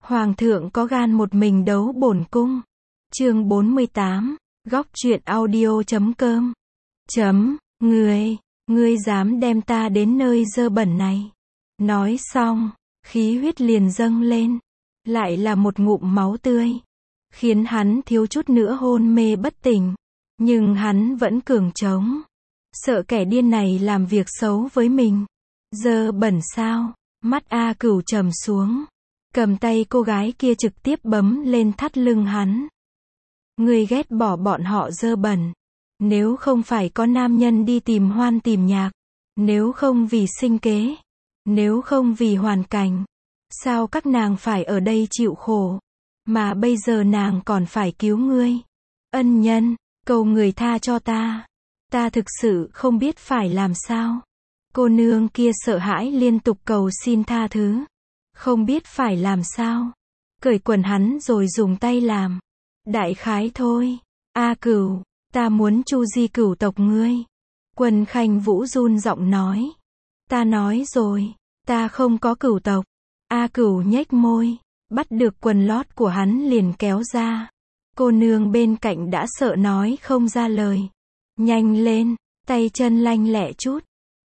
Hoàng thượng có gan một mình đấu bổn cung. Chương 48, góc truyện audio.com. Ngươi dám đem ta đến nơi dơ bẩn này. Nói xong, khí huyết liền dâng lên. Lại là một ngụm máu tươi. Khiến hắn thiếu chút nữa hôn mê bất tỉnh. Nhưng hắn vẫn cường trống. Sợ kẻ điên này làm việc xấu với mình. Dơ bẩn sao? Mắt A Cửu trầm xuống. Cầm tay cô gái kia trực tiếp bấm lên thắt lưng hắn. Ngươi ghét bỏ bọn họ dơ bẩn. Nếu không phải có nam nhân đi tìm hoan tìm nhạc. Nếu không vì sinh kế. Nếu không vì hoàn cảnh. Sao các nàng phải ở đây chịu khổ. Mà bây giờ nàng còn phải cứu ngươi. Ân nhân, cầu người tha cho ta. Ta thực sự không biết phải làm sao. Cô nương kia sợ hãi liên tục cầu xin tha thứ. Không biết phải làm sao. Cởi quần hắn rồi dùng tay làm. Đại khái thôi. A Cửu, ta muốn chu di cửu tộc ngươi. Quân Khanh Vũ run giọng nói. Ta nói rồi, ta không có cửu tộc. A Cửu nhếch môi, bắt được quần lót của hắn liền kéo ra. Cô nương bên cạnh đã sợ nói không ra lời. Nhanh lên, tay chân lanh lẹ chút.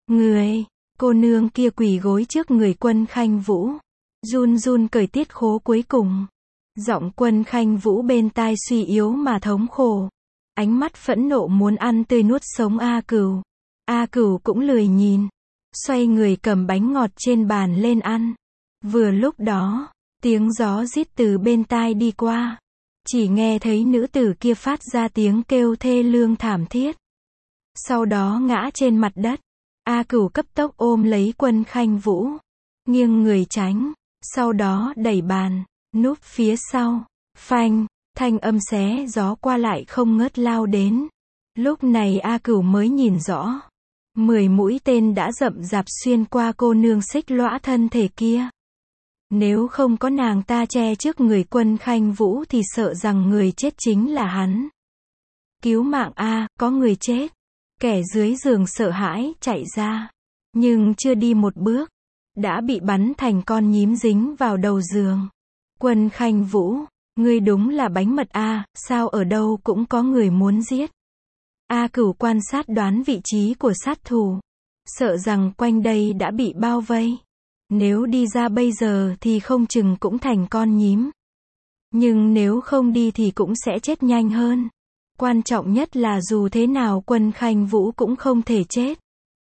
Cô nương kia quỳ gối trước người Quân Khanh Vũ. Run run cởi tiết khố cuối cùng. Giọng Quân Khanh Vũ bên tai suy yếu mà thống khổ. Ánh mắt phẫn nộ muốn ăn tươi nuốt sống A Cửu. A Cửu cũng lười nhìn. Xoay người cầm bánh ngọt trên bàn lên ăn. Vừa lúc đó, tiếng gió rít từ bên tai đi qua. Chỉ nghe thấy nữ tử kia phát ra tiếng kêu thê lương thảm thiết. Sau đó ngã trên mặt đất. A Cửu cấp tốc ôm lấy Quân Khanh Vũ. Nghiêng người tránh. Sau đó đẩy bàn. Núp phía sau. Phanh. Thanh âm xé gió qua lại không ngớt lao đến. Lúc này A Cửu mới nhìn rõ. 10 mũi tên đã rậm rạp xuyên qua cô nương xích lõa thân thể kia. Nếu không có nàng ta che trước người Quân Khanh Vũ thì sợ rằng người chết chính là hắn. Cứu mạng A, có người chết. Kẻ dưới giường sợ hãi chạy ra. Nhưng chưa đi một bước. Đã bị bắn thành con nhím dính vào đầu giường. Quân Khanh Vũ, ngươi đúng là bánh mật A, sao ở đâu cũng có người muốn giết. A Cửu quan sát đoán vị trí của sát thủ. Sợ rằng quanh đây đã bị bao vây. Nếu đi ra bây giờ thì không chừng cũng thành con nhím. Nhưng nếu không đi thì cũng sẽ chết nhanh hơn. Quan trọng nhất là dù thế nào Quân Khanh Vũ cũng không thể chết.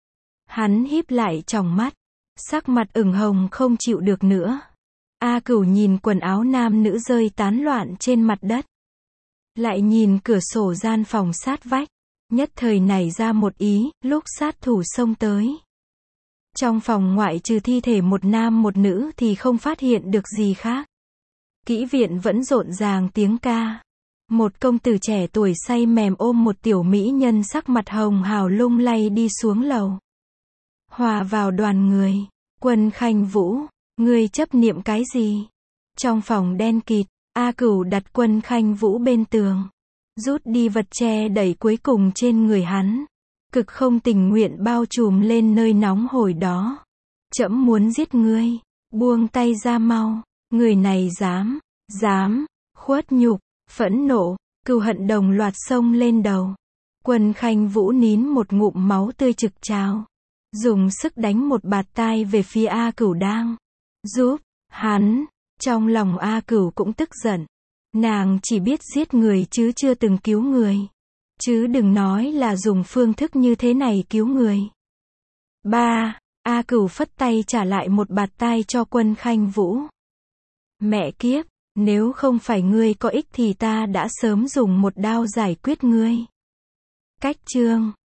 Hắn híp lại tròng mắt. Sắc mặt ửng hồng không chịu được nữa. A Cửu nhìn quần áo nam nữ rơi tán loạn trên mặt đất. Lại nhìn cửa sổ gian phòng sát vách. Nhất thời nảy ra một ý, lúc sát thủ xông tới. Trong phòng ngoại trừ thi thể một nam một nữ thì không phát hiện được gì khác. Kỹ viện vẫn rộn ràng tiếng ca. Một công tử trẻ tuổi say mềm ôm một tiểu mỹ nhân sắc mặt hồng hào lung lay đi xuống lầu. Hòa vào đoàn người. Quân Khanh Vũ, ngươi chấp niệm cái gì? Trong phòng đen kịt, A Cửu đặt Quân Khanh Vũ bên tường. Rút đi vật che đẩy cuối cùng trên người hắn. Cực không tình nguyện bao trùm lên nơi nóng hổi đó. Trẫm muốn giết ngươi. Buông tay ra mau. Người này dám, khuất nhục, phẫn nộ, cừu hận đồng loạt xông lên đầu. Quân Khanh Vũ nín một ngụm máu tươi trực trào. Dùng sức đánh một bạt tai về phía A Cửu đang giúp hắn. Trong lòng A Cửu cũng tức giận. Nàng chỉ biết giết người chứ chưa từng cứu người. Chứ đừng nói là dùng phương thức như thế này cứu người. A Cửu phất tay trả lại một bạt tai cho Quân Khanh Vũ. Mẹ kiếp, nếu không phải ngươi có ích thì ta đã sớm dùng một đao giải quyết ngươi. Cách chương